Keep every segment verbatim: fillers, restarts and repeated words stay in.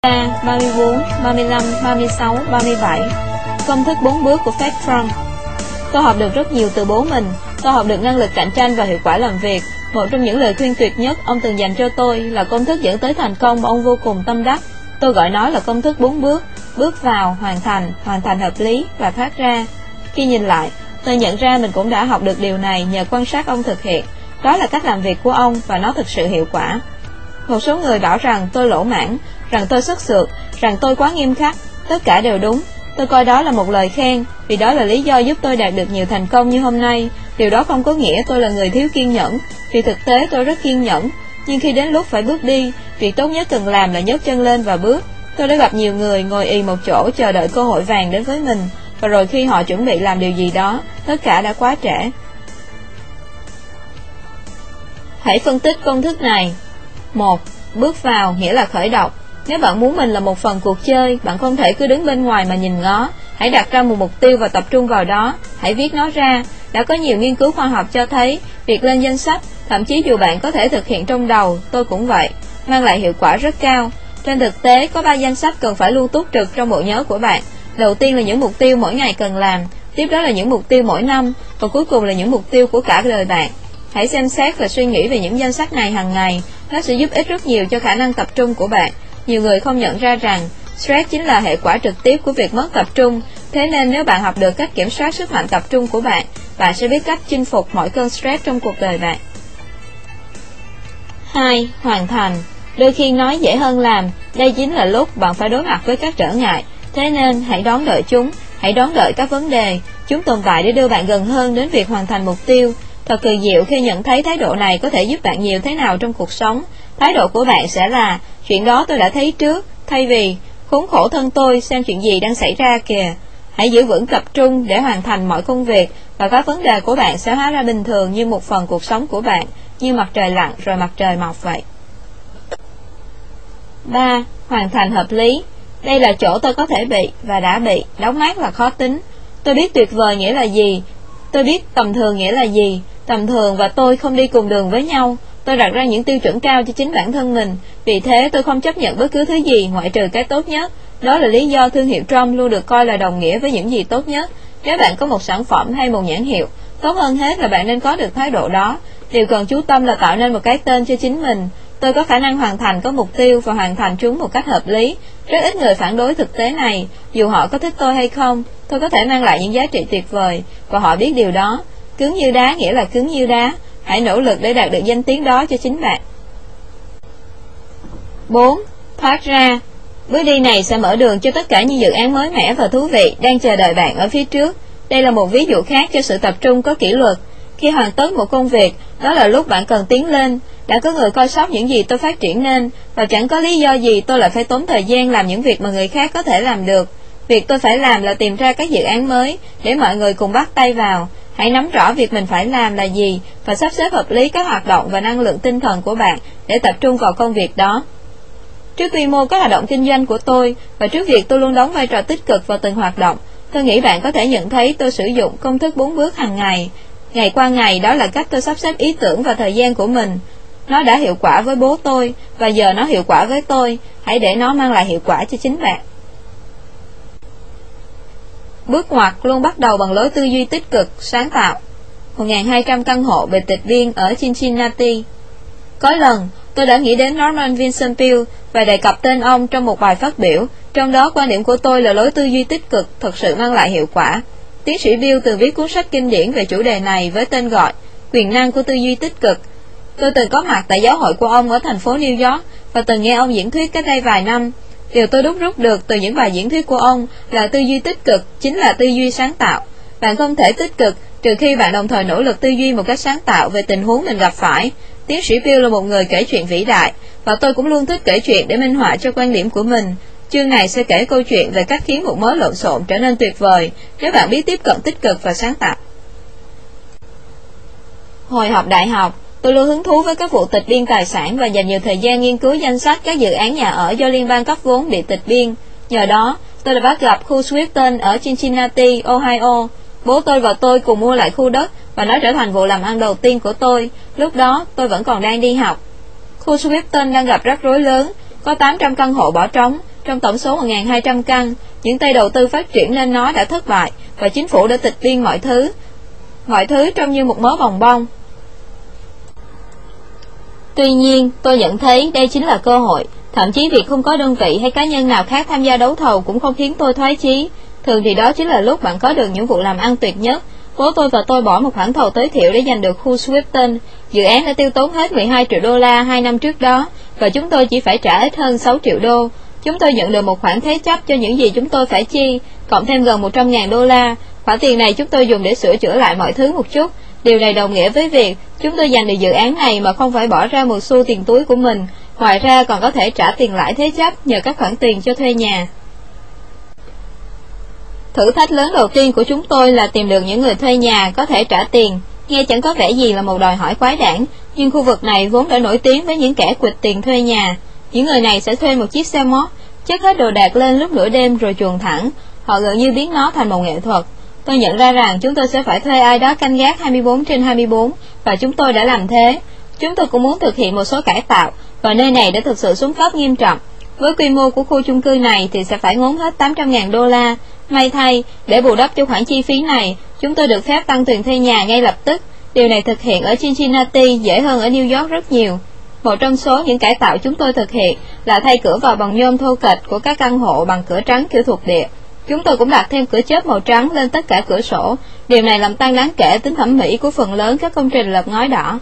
ba, ba mươi bốn, ba mươi lăm, ba mươi sáu, ba mươi bảy. Công thức bốn bước của Fred Trump. Tôi học được rất nhiều từ bố mình. Tôi học được năng lực cạnh tranh và hiệu quả làm việc. Một trong những lời khuyên tuyệt nhất ông từng dành cho tôi là công thức dẫn tới thành công mà ông vô cùng tâm đắc. Tôi gọi nó là công thức bốn bước: bước vào, hoàn thành, hoàn thành hợp lý và thoát ra. Khi nhìn lại, tôi nhận ra mình cũng đã học được điều này nhờ quan sát ông thực hiện. Đó là cách làm việc của ông và nó thực sự hiệu quả. Một số người bảo rằng tôi lỗ mãng, rằng tôi xuất xược, rằng tôi quá nghiêm khắc. Tất cả đều đúng. Tôi coi đó là một lời khen, vì đó là lý do giúp tôi đạt được nhiều thành công như hôm nay. Điều đó không có nghĩa tôi là người thiếu kiên nhẫn, vì thực tế tôi rất kiên nhẫn. Nhưng khi đến lúc phải bước đi, việc tốt nhất cần làm là nhấc chân lên và bước. Tôi đã gặp nhiều người ngồi ì một chỗ chờ đợi cơ hội vàng đến với mình, và rồi khi họ chuẩn bị làm điều gì đó, tất cả đã quá trễ. Hãy phân tích công thức này. Một. Bước vào nghĩa là khởi động. Nếu bạn muốn mình là một phần cuộc chơi, bạn không thể cứ đứng bên ngoài mà nhìn ngó. Hãy đặt ra một mục tiêu và tập trung vào đó. Hãy viết nó ra. Đã có nhiều nghiên cứu khoa học cho thấy việc lên danh sách, thậm chí dù bạn có thể thực hiện trong đầu, tôi cũng vậy, mang lại hiệu quả rất cao. Trên thực tế, có ba danh sách cần phải luôn túc trực trong bộ nhớ của bạn. Đầu tiên là những mục tiêu mỗi ngày cần làm, tiếp đó là những mục tiêu mỗi năm, và cuối cùng là những mục tiêu của cả đời bạn. Hãy xem xét và suy nghĩ về những danh sách này hàng ngày. Nó sẽ giúp ích rất nhiều cho khả năng tập trung của bạn. Nhiều người không nhận ra rằng stress chính là hệ quả trực tiếp của việc mất tập trung. Thế nên nếu bạn học được cách kiểm soát sức mạnh tập trung của bạn, bạn sẽ biết cách chinh phục mọi cơn stress trong cuộc đời bạn. Hai. Hoàn thành. Đôi khi nói dễ hơn làm. Đây chính là lúc bạn phải đối mặt với các trở ngại. Thế nên hãy đón đợi chúng. Hãy đón đợi các vấn đề. Chúng tồn tại để đưa bạn gần hơn đến việc hoàn thành mục tiêu. Thật kỳ diệu khi nhận thấy thái độ này có thể giúp bạn nhiều thế nào trong cuộc sống. Thái độ của bạn sẽ là: chuyện đó tôi đã thấy trước, thay vì khốn khổ thân tôi, xem chuyện gì đang xảy ra kìa. Hãy giữ vững tập trung để hoàn thành mọi công việc, và các vấn đề của bạn sẽ hóa ra bình thường như một phần cuộc sống của bạn, như mặt trời lặn rồi mặt trời mọc vậy. Ba. Hoàn thành hợp lý. Đây là chỗ tôi có thể bị và đã bị. Đóng mát là khó tính. Tôi biết tuyệt vời nghĩa là gì. Tôi biết tầm thường nghĩa là gì. Tầm thường và tôi không đi cùng đường với nhau. Tôi đặt ra những tiêu chuẩn cao cho chính bản thân mình. Vì thế tôi không chấp nhận bất cứ thứ gì ngoại trừ cái tốt nhất. Đó là lý do thương hiệu Trump luôn được coi là đồng nghĩa với những gì tốt nhất. Nếu bạn có một sản phẩm hay một nhãn hiệu, tốt hơn hết là bạn nên có được thái độ đó. Điều cần chú tâm là tạo nên một cái tên cho chính mình. Tôi có khả năng hoàn thành có mục tiêu và hoàn thành chúng một cách hợp lý. Rất ít người phản đối thực tế này. Dù họ có thích tôi hay không, tôi có thể mang lại những giá trị tuyệt vời, và họ biết điều đó. Cứng như đá nghĩa là cứng như đá. Hãy nỗ lực để đạt được danh tiếng đó cho chính bạn. Bốn. Thoát ra. Bước đi này sẽ mở đường cho tất cả những dự án mới mẻ và thú vị đang chờ đợi bạn ở phía trước. Đây là một ví dụ khác cho sự tập trung có kỷ luật. Khi hoàn tất một công việc, đó là lúc bạn cần tiến lên. Đã có người coi sóc những gì tôi phát triển nên, và chẳng có lý do gì tôi lại phải tốn thời gian làm những việc mà người khác có thể làm được. Việc tôi phải làm là tìm ra các dự án mới để mọi người cùng bắt tay vào. Hãy nắm rõ việc mình phải làm là gì và sắp xếp hợp lý các hoạt động và năng lượng tinh thần của bạn để tập trung vào công việc đó. Trước quy mô các hoạt động kinh doanh của tôi, và trước việc tôi luôn đóng vai trò tích cực vào từng hoạt động, tôi nghĩ bạn có thể nhận thấy tôi sử dụng công thức bốn bước hàng ngày. Ngày qua ngày, đó là cách tôi sắp xếp ý tưởng và thời gian của mình. Nó đã hiệu quả với bố tôi, và giờ nó hiệu quả với tôi. Hãy để nó mang lại hiệu quả cho chính bạn. Bước ngoặt luôn bắt đầu bằng lối tư duy tích cực, sáng tạo. một nghìn hai trăm căn hộ biệt tịch biên ở Cincinnati. Có lần, tôi đã nghĩ đến Norman Vincent Peale và đề cập tên ông trong một bài phát biểu. Trong đó, quan điểm của tôi là lối tư duy tích cực thực sự mang lại hiệu quả. Tiến sĩ Peale từng viết cuốn sách kinh điển về chủ đề này với tên gọi Quyền năng của tư duy tích cực. Tôi từng có mặt tại giáo hội của ông ở thành phố New York và từng nghe ông diễn thuyết cách đây vài năm. Điều tôi đúc rút được từ những bài diễn thuyết của ông là tư duy tích cực chính là tư duy sáng tạo. Bạn không thể tích cực trừ khi bạn đồng thời nỗ lực tư duy một cách sáng tạo về tình huống mình gặp phải. Tiến sĩ Peale là một người kể chuyện vĩ đại, và tôi cũng luôn thích kể chuyện để minh họa cho quan điểm của mình. Chương này sẽ kể câu chuyện về cách khiến một mớ lộn xộn trở nên tuyệt vời nếu bạn biết tiếp cận tích cực và sáng tạo. Hồi học đại học, tôi luôn hứng thú với các vụ tịch biên tài sản và dành nhiều thời gian nghiên cứu danh sách các dự án nhà ở do liên bang cấp vốn bị tịch biên. Nhờ đó, tôi đã bắt gặp khu Swifton ở Cincinnati, Ohio. Bố tôi và tôi cùng mua lại khu đất, và nó trở thành vụ làm ăn đầu tiên của tôi. Lúc đó, tôi vẫn còn đang đi học. Khu Swifton đang gặp rắc rối lớn, có tám trăm căn hộ bỏ trống, Trong tổng số một nghìn hai trăm căn, những tay đầu tư phát triển nên nó đã thất bại và chính phủ đã tịch biên mọi thứ. Mọi thứ trông như một mớ bòng bong. Tuy nhiên, tôi nhận thấy đây chính là cơ hội. Thậm chí việc không có đơn vị hay cá nhân nào khác tham gia đấu thầu cũng không khiến tôi thoái chí. Thường thì đó chính là lúc bạn có được những vụ làm ăn tuyệt nhất. Bố tôi và tôi bỏ một khoản thầu tối thiểu để giành được khu Swifton. Dự án đã tiêu tốn hết mười hai triệu đô la hai năm trước đó, và chúng tôi chỉ phải trả ít hơn sáu triệu đô. Chúng tôi nhận được một khoản thế chấp cho những gì chúng tôi phải chi, cộng thêm gần một trăm nghìn đô la. Khoản tiền này chúng tôi dùng để sửa chữa lại mọi thứ một chút. Điều này đồng nghĩa với việc chúng tôi giành được dự án này mà không phải bỏ ra một xu tiền túi của mình. Ngoài ra còn có thể trả tiền lãi thế chấp nhờ các khoản tiền cho thuê nhà. Thử thách lớn đầu tiên của chúng tôi là tìm được những người thuê nhà có thể trả tiền. Nghe chẳng có vẻ gì là một đòi hỏi quái đản, nhưng khu vực này vốn đã nổi tiếng với những kẻ quỵt tiền thuê nhà. Những người này sẽ thuê một chiếc xe mốt, chất hết đồ đạc lên lúc nửa đêm rồi chuồn thẳng. Họ gần như biến nó thành một nghệ thuật. Tôi nhận ra rằng chúng tôi sẽ phải thuê ai đó canh gác hai mươi bốn trên hai mươi bốn, và chúng tôi đã làm thế. Chúng tôi cũng muốn thực hiện một số cải tạo, và nơi này đã thực sự xuống cấp nghiêm trọng. Với quy mô của khu chung cư này thì sẽ phải ngốn hết tám trăm nghìn đô la. May thay, để bù đắp cho khoản chi phí này, chúng tôi được phép tăng tiền thuê nhà ngay lập tức. Điều này thực hiện ở Cincinnati dễ hơn ở New York rất nhiều. Một trong số những cải tạo chúng tôi thực hiện là thay cửa vào bằng nhôm thô kệch của các căn hộ bằng cửa trắng kiểu thuộc địa. Chúng tôi cũng đặt thêm cửa chớp màu trắng lên tất cả cửa sổ. Điều này làm tăng đáng kể tính thẩm mỹ của phần lớn các công trình lợp ngói đỏ.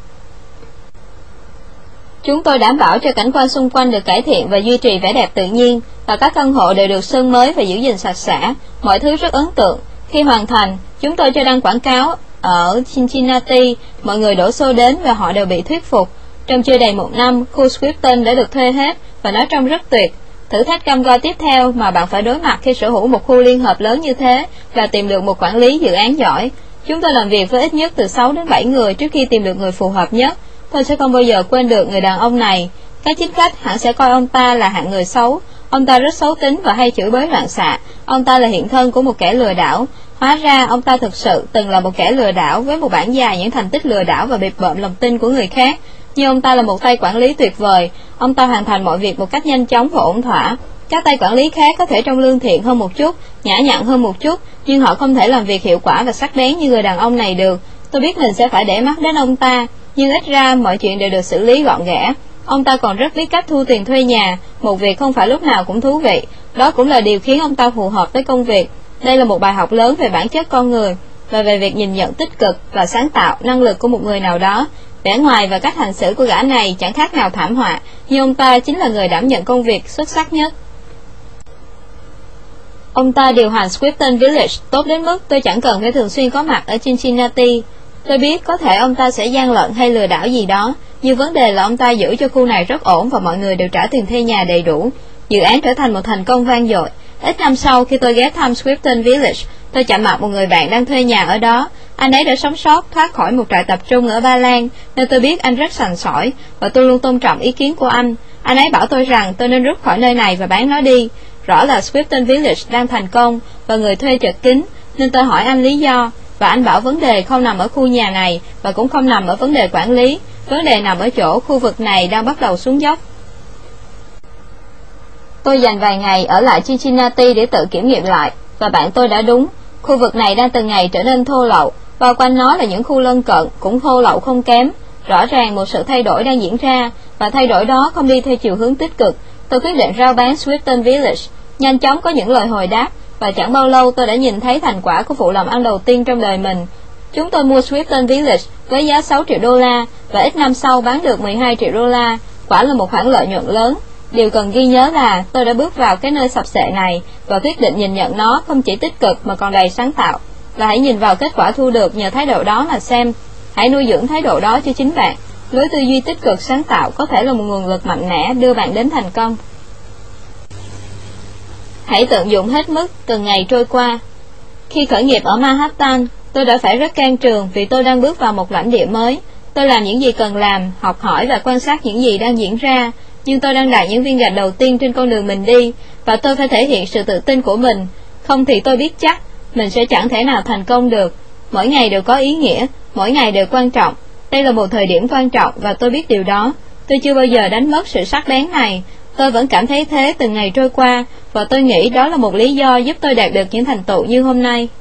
Chúng tôi đảm bảo cho cảnh quan xung quanh được cải thiện và duy trì vẻ đẹp tự nhiên, và các căn hộ đều được sơn mới và giữ gìn sạch sẽ. Mọi thứ rất ấn tượng. Khi hoàn thành, chúng tôi cho đăng quảng cáo ở Cincinnati. Mọi người đổ xô đến và họ đều bị thuyết phục. Trong chưa đầy một năm, khu Swifton đã được thuê hết và nó trông rất tuyệt. Thử thách cam go tiếp theo mà bạn phải đối mặt khi sở hữu một khu liên hợp lớn như thế là tìm được một quản lý dự án giỏi. Chúng tôi làm việc với ít nhất từ sáu đến bảy người trước khi tìm được người phù hợp nhất. Tôi sẽ không bao giờ quên được người đàn ông này. Các chính khách hẳn sẽ coi ông ta là hạng người xấu. Ông ta rất xấu tính và hay chửi bới loạn xạ. Ông ta là hiện thân của một kẻ lừa đảo. Hóa ra ông ta thực sự từng là một kẻ lừa đảo với một bản dài những thành tích lừa đảo và bịp bợm lòng tin của người khác. Nhưng ông ta là một tay quản lý tuyệt vời. Ông ta hoàn thành mọi việc một cách nhanh chóng và ổn thỏa. Các tay quản lý khác có thể trông lương thiện hơn một chút, nhã nhặn hơn một chút, nhưng họ không thể làm việc hiệu quả và sắc bén như người đàn ông này được. Tôi biết mình sẽ phải để mắt đến ông ta, nhưng ít ra mọi chuyện đều được xử lý gọn ghẽ. Ông ta còn rất biết cách thu tiền thuê nhà, một việc không phải lúc nào cũng thú vị. Đó cũng là điều khiến ông ta phù hợp với công việc. Đây là một bài học lớn về bản chất con người, và về việc nhìn nhận tích cực và sáng tạo năng lực của một người nào đó. Vẻ ngoài và cách hành xử của gã này chẳng khác nào thảm họa, nhưng ông ta chính là người đảm nhận công việc xuất sắc nhất. Ông ta điều hành Swifton Village tốt đến mức tôi chẳng cần phải thường xuyên có mặt ở Cincinnati. Tôi biết có thể ông ta sẽ gian lận hay lừa đảo gì đó, nhưng vấn đề là ông ta giữ cho khu này rất ổn và mọi người đều trả tiền thuê nhà đầy đủ. Dự án trở thành một thành công vang dội. Ít năm sau, khi tôi ghé thăm Swifton Village, tôi chạm mặt một người bạn đang thuê nhà ở đó. Anh ấy đã sống sót thoát khỏi một trại tập trung ở Ba Lan, nên tôi biết anh rất sành sỏi, và tôi luôn tôn trọng ý kiến của anh. Anh ấy bảo tôi rằng tôi nên rút khỏi nơi này và bán nó đi. Rõ là Swifton Village đang thành công và người thuê chật kín, nên tôi hỏi anh lý do, và anh bảo vấn đề không nằm ở khu nhà này và cũng không nằm ở vấn đề quản lý. Vấn đề nằm ở chỗ khu vực này đang bắt đầu xuống dốc. Tôi dành vài ngày ở lại Cincinnati để tự kiểm nghiệm lại, và bạn tôi đã đúng. Khu vực này đang từng ngày trở nên thô lậu, bao quanh nó là những khu lân cận cũng thô lậu không kém. Rõ ràng một sự thay đổi đang diễn ra, và thay đổi đó không đi theo chiều hướng tích cực. Tôi quyết định rao bán Swifton Village. Nhanh chóng có những lời hồi đáp, và chẳng bao lâu tôi đã nhìn thấy thành quả của vụ làm ăn đầu tiên trong đời mình. Chúng tôi mua Swifton Village với giá sáu triệu đô la, và ít năm sau bán được mười hai triệu đô la. Quả là một khoản lợi nhuận lớn. Điều cần ghi nhớ là tôi đã bước vào cái nơi sập sệ này và quyết định nhìn nhận nó không chỉ tích cực mà còn đầy sáng tạo. Và hãy nhìn vào kết quả thu được nhờ thái độ đó mà xem. Hãy nuôi dưỡng thái độ đó cho chính bạn. Lối tư duy tích cực sáng tạo có thể là một nguồn lực mạnh mẽ đưa bạn đến thành công. Hãy tận dụng hết mức từng ngày trôi qua. Khi khởi nghiệp ở Manhattan, tôi đã phải rất can trường vì tôi đang bước vào một lãnh địa mới. Tôi làm những gì cần làm, học hỏi và quan sát những gì đang diễn ra. Nhưng tôi đang đặt những viên gạch đầu tiên trên con đường mình đi, và tôi phải thể hiện sự tự tin của mình. Không thì tôi biết chắc mình sẽ chẳng thể nào thành công được. Mỗi ngày đều có ý nghĩa, mỗi ngày đều quan trọng. Đây là một thời điểm quan trọng và tôi biết điều đó. Tôi chưa bao giờ đánh mất sự sắc bén này. Tôi vẫn cảm thấy thế từng ngày trôi qua, và tôi nghĩ đó là một lý do giúp tôi đạt được những thành tựu như hôm nay.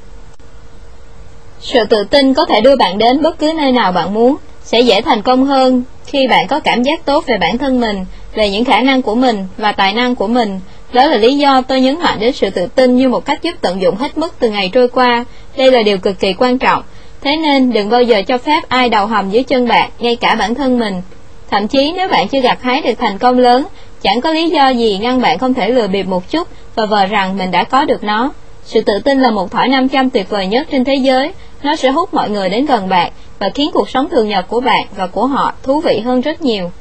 Sự tự tin có thể đưa bạn đến bất cứ nơi nào bạn muốn, sẽ dễ thành công hơn khi bạn có cảm giác tốt về bản thân mình, về những khả năng của mình và tài năng của mình. Đó là lý do tôi nhấn mạnh đến sự tự tin như một cách giúp tận dụng hết mức từng ngày trôi qua. Đây là điều cực kỳ quan trọng. Thế nên đừng bao giờ cho phép ai đầu hầm dưới chân bạn, ngay cả bản thân mình. Thậm chí nếu bạn chưa gặt hái được thành công lớn, chẳng có lý do gì ngăn bạn không thể lừa bịp một chút và vờ rằng mình đã có được nó. Sự tự tin là một thỏi nam châm tuyệt vời nhất trên thế giới. Nó sẽ hút mọi người đến gần bạn và khiến cuộc sống thường nhật của bạn và của họ thú vị hơn rất nhiều.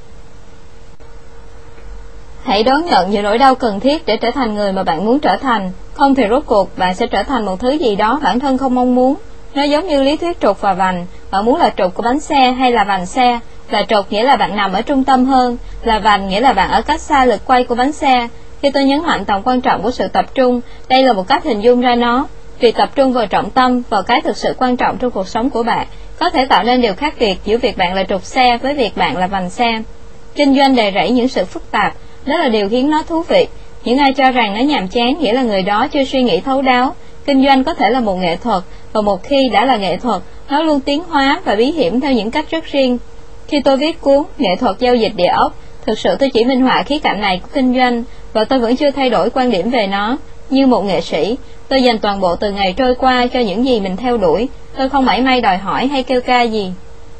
Hãy đón nhận những nỗi đau cần thiết để trở thành người mà bạn muốn trở thành. Không thì rốt cuộc bạn sẽ trở thành một thứ gì đó bản thân không mong muốn. Nó giống như lý thuyết trục và vành. Bạn muốn là trục của bánh xe hay là vành xe? Là trục nghĩa là bạn nằm ở trung tâm hơn, là vành nghĩa là bạn ở cách xa lực quay của bánh xe. Khi tôi nhấn mạnh tầm quan trọng của sự tập trung, đây là một cách hình dung ra nó. Việc tập trung vào trọng tâm, vào cái thực sự quan trọng trong cuộc sống của bạn, có thể tạo nên điều khác biệt giữa việc bạn là trục xe với việc bạn là vành xe. Kinh doanh đầy rẫy những sự phức tạp, đó là điều khiến nó thú vị. Những ai cho rằng nó nhàm chán nghĩa là người đó chưa suy nghĩ thấu đáo. Kinh doanh có thể là một nghệ thuật, và một khi đã là nghệ thuật, nó luôn tiến hóa và bí hiểm theo những cách rất riêng. Khi tôi viết cuốn Nghệ thuật giao dịch địa ốc, thực sự tôi chỉ minh họa khía cạnh này của kinh doanh, và tôi vẫn chưa thay đổi quan điểm về nó. Như một nghệ sĩ, tôi dành toàn bộ từ ngày trôi qua cho những gì mình theo đuổi. Tôi không mảy may đòi hỏi hay kêu ca gì.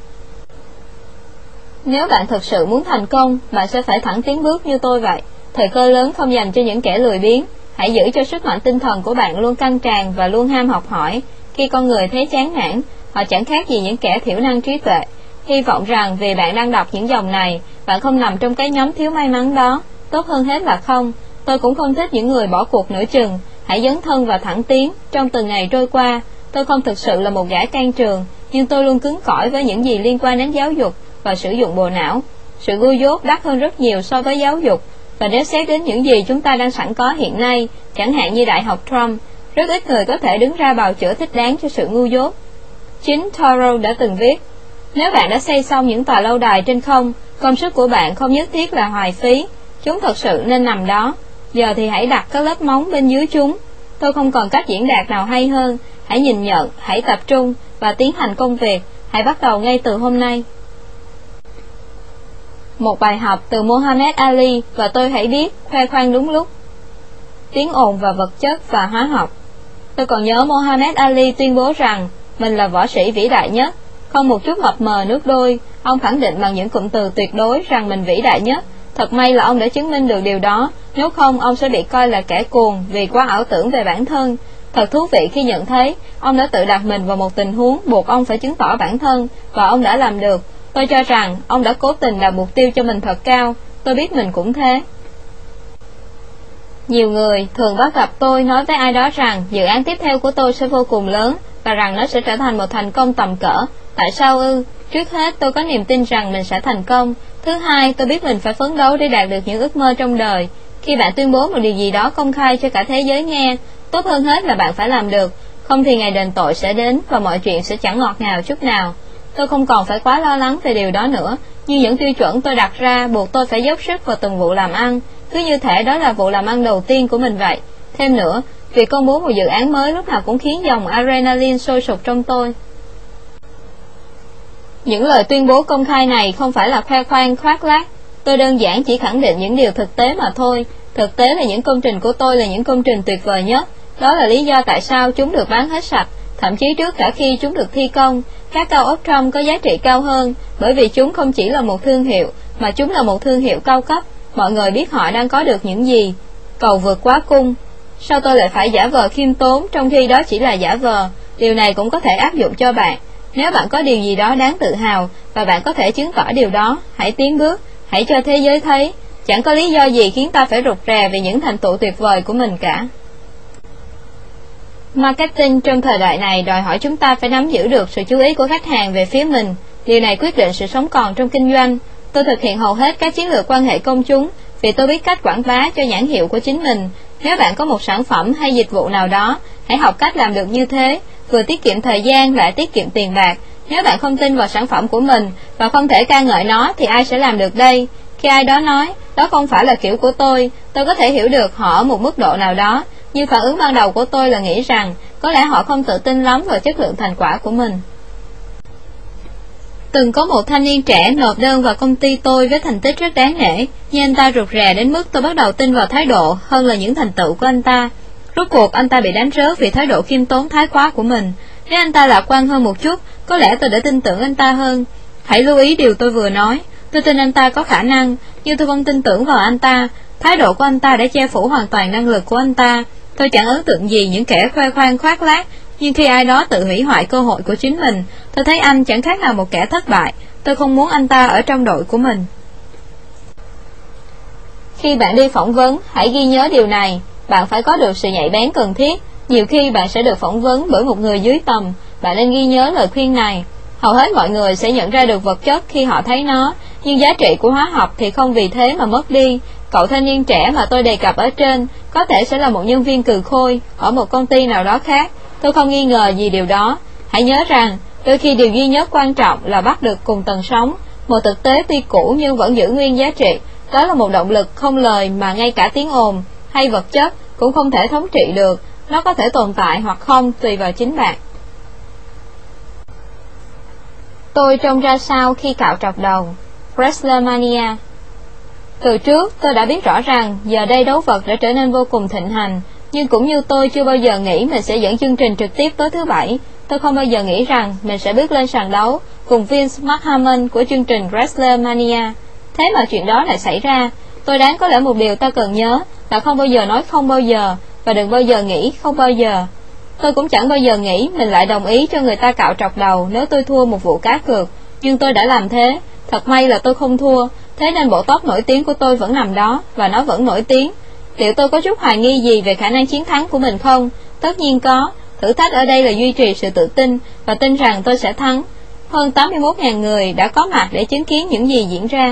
Nếu bạn thực sự muốn thành công, bạn sẽ phải thẳng tiến bước như tôi vậy. Thời cơ lớn không dành cho những kẻ lười biếng. Hãy giữ cho sức mạnh tinh thần của bạn luôn căng tràn và luôn ham học hỏi. Khi con người thấy chán nản, họ chẳng khác gì những kẻ thiểu năng trí tuệ. Hy vọng rằng vì bạn đang đọc những dòng này, bạn không nằm trong cái nhóm thiếu may mắn đó. Tốt hơn hết là không. Tôi cũng không thích những người bỏ cuộc nửa chừng. Hãy dấn thân và thẳng tiến trong từng ngày trôi qua. Tôi không thực sự là một gã can trường, nhưng tôi luôn cứng cỏi với những gì liên quan đến giáo dục và sử dụng bộ não. Sự ngu dốt đắt hơn rất nhiều so với giáo dục. Và nếu xét đến những gì chúng ta đang sẵn có hiện nay, chẳng hạn như Đại học Trump, rất ít người có thể đứng ra bào chữa thích đáng cho sự ngu dốt. Chính Thoreau đã từng viết, nếu bạn đã xây xong những tòa lâu đài trên không, công sức của bạn không nhất thiết là hoài phí, chúng thật sự nên nằm đó. Giờ thì hãy đặt các lớp móng bên dưới chúng. Tôi không còn cách diễn đạt nào hay hơn. Hãy nhìn nhận, hãy tập trung và tiến hành công việc. Hãy bắt đầu ngay từ hôm nay. Một bài học từ Muhammad Ali và tôi hãy biết khoe khoang đúng lúc. Tiếng ồn và vật chất và hóa học. Tôi còn nhớ Muhammad Ali tuyên bố rằng mình là võ sĩ vĩ đại nhất. Không một chút mập mờ nước đôi, ông khẳng định bằng những cụm từ tuyệt đối rằng mình vĩ đại nhất. Thật may là ông đã chứng minh được điều đó, nếu không ông sẽ bị coi là kẻ cuồng vì quá ảo tưởng về bản thân. Thật thú vị khi nhận thấy ông đã tự đặt mình vào một tình huống buộc ông phải chứng tỏ bản thân, và ông đã làm được. Tôi cho rằng ông đã cố tình đặt mục tiêu cho mình thật cao. Tôi biết mình cũng thế. Nhiều người thường bắt gặp tôi nói với ai đó rằng dự án tiếp theo của tôi sẽ vô cùng lớn và rằng nó sẽ trở thành một thành công tầm cỡ. Tại sao ư? Trước hết, tôi có niềm tin rằng mình sẽ thành công. Thứ hai, tôi biết mình phải phấn đấu để đạt được những ước mơ trong đời. Khi bạn tuyên bố một điều gì đó công khai cho cả thế giới nghe, tốt hơn hết là bạn phải làm được. Không thì ngày đền tội sẽ đến và mọi chuyện sẽ chẳng ngọt ngào chút nào. Tôi không còn phải quá lo lắng về điều đó nữa. Nhưng những tiêu chuẩn tôi đặt ra buộc tôi phải dốc sức vào từng vụ làm ăn, cứ như thể đó là vụ làm ăn đầu tiên của mình vậy. Thêm nữa, việc công bố một dự án mới lúc nào cũng khiến dòng adrenaline sôi sục trong tôi. Những lời tuyên bố công khai này không phải là khoe khoang khoác lác. Tôi đơn giản chỉ khẳng định những điều thực tế mà thôi. Thực tế là những công trình của tôi là những công trình tuyệt vời nhất. Đó là lý do tại sao chúng được bán hết sạch, thậm chí trước cả khi chúng được thi công. Các cao ốc Trump có giá trị cao hơn, bởi vì chúng không chỉ là một thương hiệu, mà chúng là một thương hiệu cao cấp. Mọi người biết họ đang có được những gì. Cầu vượt quá cung. Sao tôi lại phải giả vờ khiêm tốn trong khi đó chỉ là giả vờ? Điều này cũng có thể áp dụng cho bạn. Nếu bạn có điều gì đó đáng tự hào và bạn có thể chứng tỏ điều đó, hãy tiến bước, hãy cho thế giới thấy. Chẳng có lý do gì khiến ta phải rụt rè vì những thành tựu tuyệt vời của mình cả. Marketing trong thời đại này đòi hỏi chúng ta phải nắm giữ được sự chú ý của khách hàng về phía mình. Điều này quyết định sự sống còn trong kinh doanh. Tôi thực hiện hầu hết các chiến lược quan hệ công chúng vì tôi biết cách quảng bá cho nhãn hiệu của chính mình. Nếu bạn có một sản phẩm hay dịch vụ nào đó, hãy học cách làm được như thế, vừa tiết kiệm thời gian lại tiết kiệm tiền bạc. Nếu bạn không tin vào sản phẩm của mình và không thể ca ngợi nó thì ai sẽ làm được đây? Khi ai đó nói, đó không phải là kiểu của tôi, tôi có thể hiểu được họ ở một mức độ nào đó, nhưng phản ứng ban đầu của tôi là nghĩ rằng có lẽ họ không tự tin lắm vào chất lượng thành quả của mình. Từng có một thanh niên trẻ nộp đơn vào công ty tôi với thành tích rất đáng nể, nhưng anh ta rụt rè đến mức tôi bắt đầu tin vào thái độ hơn là những thành tựu của anh ta. Rốt cuộc anh ta bị đánh rớt vì thái độ khiêm tốn thái quá của mình. Nếu anh ta lạc quan hơn một chút, có lẽ tôi đã tin tưởng anh ta hơn. Hãy lưu ý điều tôi vừa nói. Tôi tin anh ta có khả năng, nhưng tôi không tin tưởng vào anh ta. Thái độ của anh ta đã che phủ hoàn toàn năng lực của anh ta. Tôi chẳng ấn tượng gì những kẻ khoe khoang khoác lác, nhưng khi ai đó tự hủy hoại cơ hội của chính mình, tôi thấy anh chẳng khác nào một kẻ thất bại. Tôi không muốn anh ta ở trong đội của mình. Khi bạn đi phỏng vấn, hãy ghi nhớ điều này. Bạn phải có được sự nhạy bén cần thiết. Nhiều khi bạn sẽ được phỏng vấn bởi một người dưới tầm. Bạn nên ghi nhớ lời khuyên này. Hầu hết mọi người sẽ nhận ra được vật chất khi họ thấy nó, nhưng giá trị của hóa học thì không vì thế mà mất đi. Cậu thanh niên trẻ mà tôi đề cập ở trên có thể sẽ là một nhân viên cừ khôi ở một công ty nào đó khác. Tôi không nghi ngờ gì điều đó. Hãy nhớ rằng, đôi khi điều duy nhất quan trọng là bắt được cùng tần sóng. Một thực tế tuy cũ nhưng vẫn giữ nguyên giá trị. Đó là một động lực không lời mà ngay cả tiếng ồn hay vật chất cũng không thể thống trị được. Nó có thể tồn tại hoặc không tùy vào chính bạn. Tôi trông ra sao khi cạo trọc đầu? WrestleMania. Từ trước tôi đã biết rõ rằng giờ đây đấu vật đã trở nên vô cùng thịnh hành, nhưng cũng như tôi chưa bao giờ nghĩ mình sẽ dẫn chương trình trực tiếp tối thứ Bảy, tôi không bao giờ nghĩ rằng mình sẽ bước lên sàn đấu cùng Vince McMahon của chương trình WrestleMania. Thế mà chuyện đó lại xảy ra. Tôi đoán có lẽ một điều ta cần nhớ là không bao giờ nói không bao giờ, và đừng bao giờ nghĩ không bao giờ. Tôi cũng chẳng bao giờ nghĩ mình lại đồng ý cho người ta cạo trọc đầu nếu tôi thua một vụ cá cược, nhưng tôi đã làm thế. Thật may là tôi không thua, thế nên bộ tóc nổi tiếng của tôi vẫn nằm đó, và nó vẫn nổi tiếng. Liệu tôi có chút hoài nghi gì về khả năng chiến thắng của mình không? Tất nhiên có. Thử thách ở đây là duy trì sự tự tin và tin rằng tôi sẽ thắng. Hơn tám mươi mốt nghìn người đã có mặt để chứng kiến những gì diễn ra.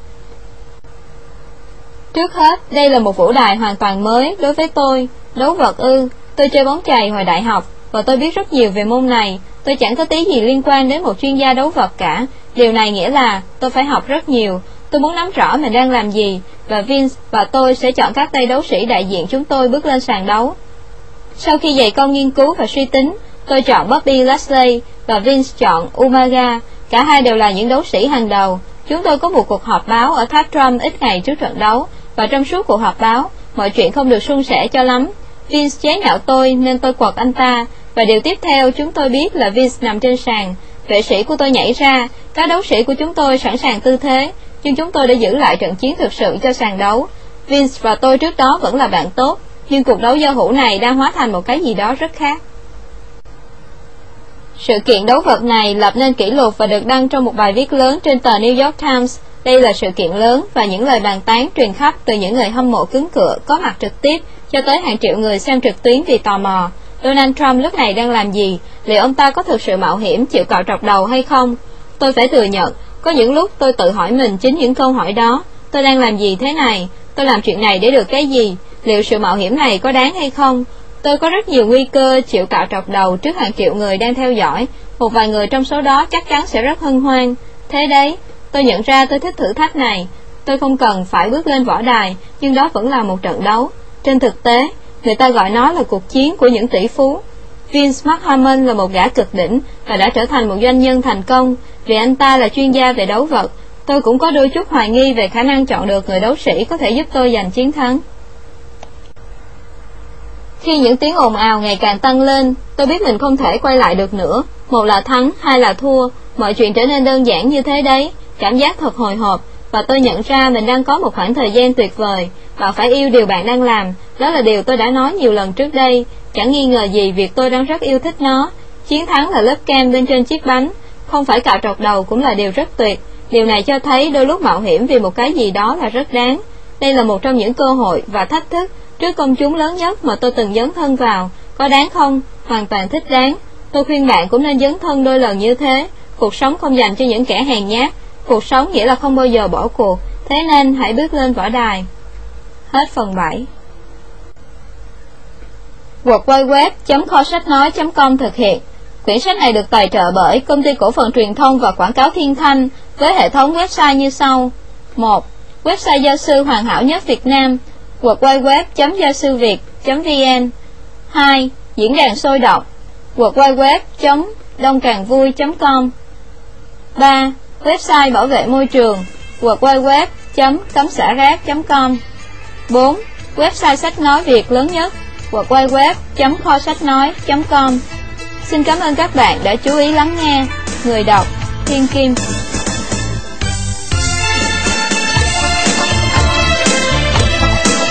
Trước hết, đây là một vũ đài hoàn toàn mới đối với tôi. Đấu vật ư? Tôi chơi bóng chày hồi đại học, và tôi biết rất nhiều về môn này. Tôi chẳng có tí gì liên quan đến một chuyên gia đấu vật cả. Điều này nghĩa là tôi phải học rất nhiều. Tôi muốn nắm rõ mình đang làm gì, và Vince và tôi sẽ chọn các tay đấu sĩ đại diện chúng tôi bước lên sàn đấu. Sau khi dày công nghiên cứu và suy tính, tôi chọn Bobby Lashley và Vince chọn Umaga. Cả hai đều là những đấu sĩ hàng đầu. Chúng tôi có một cuộc họp báo ở tháp Trump ít ngày trước trận đấu, và trong suốt cuộc họp báo, mọi chuyện không được suôn sẻ cho lắm. Vince chế nhạo tôi nên tôi quật anh ta, và điều tiếp theo chúng tôi biết là Vince nằm trên sàn. Vệ sĩ của tôi nhảy ra, các đấu sĩ của chúng tôi sẵn sàng tư thế, nhưng chúng tôi đã giữ lại trận chiến thực sự cho sàn đấu. Vince và tôi trước đó vẫn là bạn tốt, nhưng cuộc đấu giao hữu này đang hóa thành một cái gì đó rất khác. Sự kiện đấu vật này lập nên kỷ lục và được đăng trong một bài viết lớn trên tờ New York Times. Đây là sự kiện lớn, và những lời bàn tán truyền khắp từ những người hâm mộ cứng cựa có mặt trực tiếp cho tới hàng triệu người xem trực tuyến vì tò mò. Donald Trump lúc này đang làm gì? Liệu ông ta có thực sự mạo hiểm chịu cạo trọc đầu hay không? Tôi phải thừa nhận, có những lúc tôi tự hỏi mình chính những câu hỏi đó. Tôi đang làm gì thế này? Tôi làm chuyện này để được cái gì? Liệu sự mạo hiểm này có đáng hay không? Tôi có rất nhiều nguy cơ chịu cạo trọc đầu trước hàng triệu người đang theo dõi. Một vài người trong số đó chắc chắn sẽ rất hân hoan. Thế đấy, tôi nhận ra tôi thích thử thách này. Tôi không cần phải bước lên võ đài, nhưng đó vẫn là một trận đấu. Trên thực tế, người ta gọi nó là cuộc chiến của những tỷ phú. Vince McMahon là một gã cực đỉnh và đã trở thành một doanh nhân thành công vì anh ta là chuyên gia về đấu vật. Tôi cũng có đôi chút hoài nghi về khả năng chọn được người đấu sĩ có thể giúp tôi giành chiến thắng. Khi những tiếng ồn ào ngày càng tăng lên, tôi biết mình không thể quay lại được nữa. Một là thắng, hai là thua. Mọi chuyện trở nên đơn giản như thế đấy. Cảm giác thật hồi hộp, và tôi nhận ra mình đang có một khoảng thời gian tuyệt vời. Bạn phải yêu điều bạn đang làm. Đó là điều tôi đã nói nhiều lần trước đây. Chẳng nghi ngờ gì việc tôi đang rất yêu thích nó. Chiến thắng là lớp kem bên trên chiếc bánh. Không phải cạo trọc đầu cũng là điều rất tuyệt. Điều này cho thấy đôi lúc mạo hiểm vì một cái gì đó là rất đáng. Đây là một trong những cơ hội và thách thức trước công chúng lớn nhất mà tôi từng dấn thân vào. Có đáng không? Hoàn toàn thích đáng. Tôi khuyên bạn cũng nên dấn thân đôi lần như thế. Cuộc sống không dành cho những kẻ hèn nhát. Cuộc sống nghĩa là không bao giờ bỏ cuộc. Thế nên hãy bước lên võ đài. Hết phần bảy. World Wide Web chấm kho sách nói chấm com thực hiện. Quyển sách này được tài trợ bởi Công ty Cổ phần Truyền thông và Quảng cáo Thiên Thanh với hệ thống website như sau. một. Website gia sư hoàn hảo nhất Việt Nam w w w chấm gia sư việt chấm v n. Hai. Diễn đàn sôi động w w w chấm đông càng vui chấm com. Ba. Website bảo vệ môi trường w w w chấm cấm xả rác chấm com. Bốn. Website sách nói Việt lớn nhất w w w chấm kho sách nói chấm com. Xin cảm ơn các bạn đã chú ý lắng nghe. Người đọc Thiên Kim.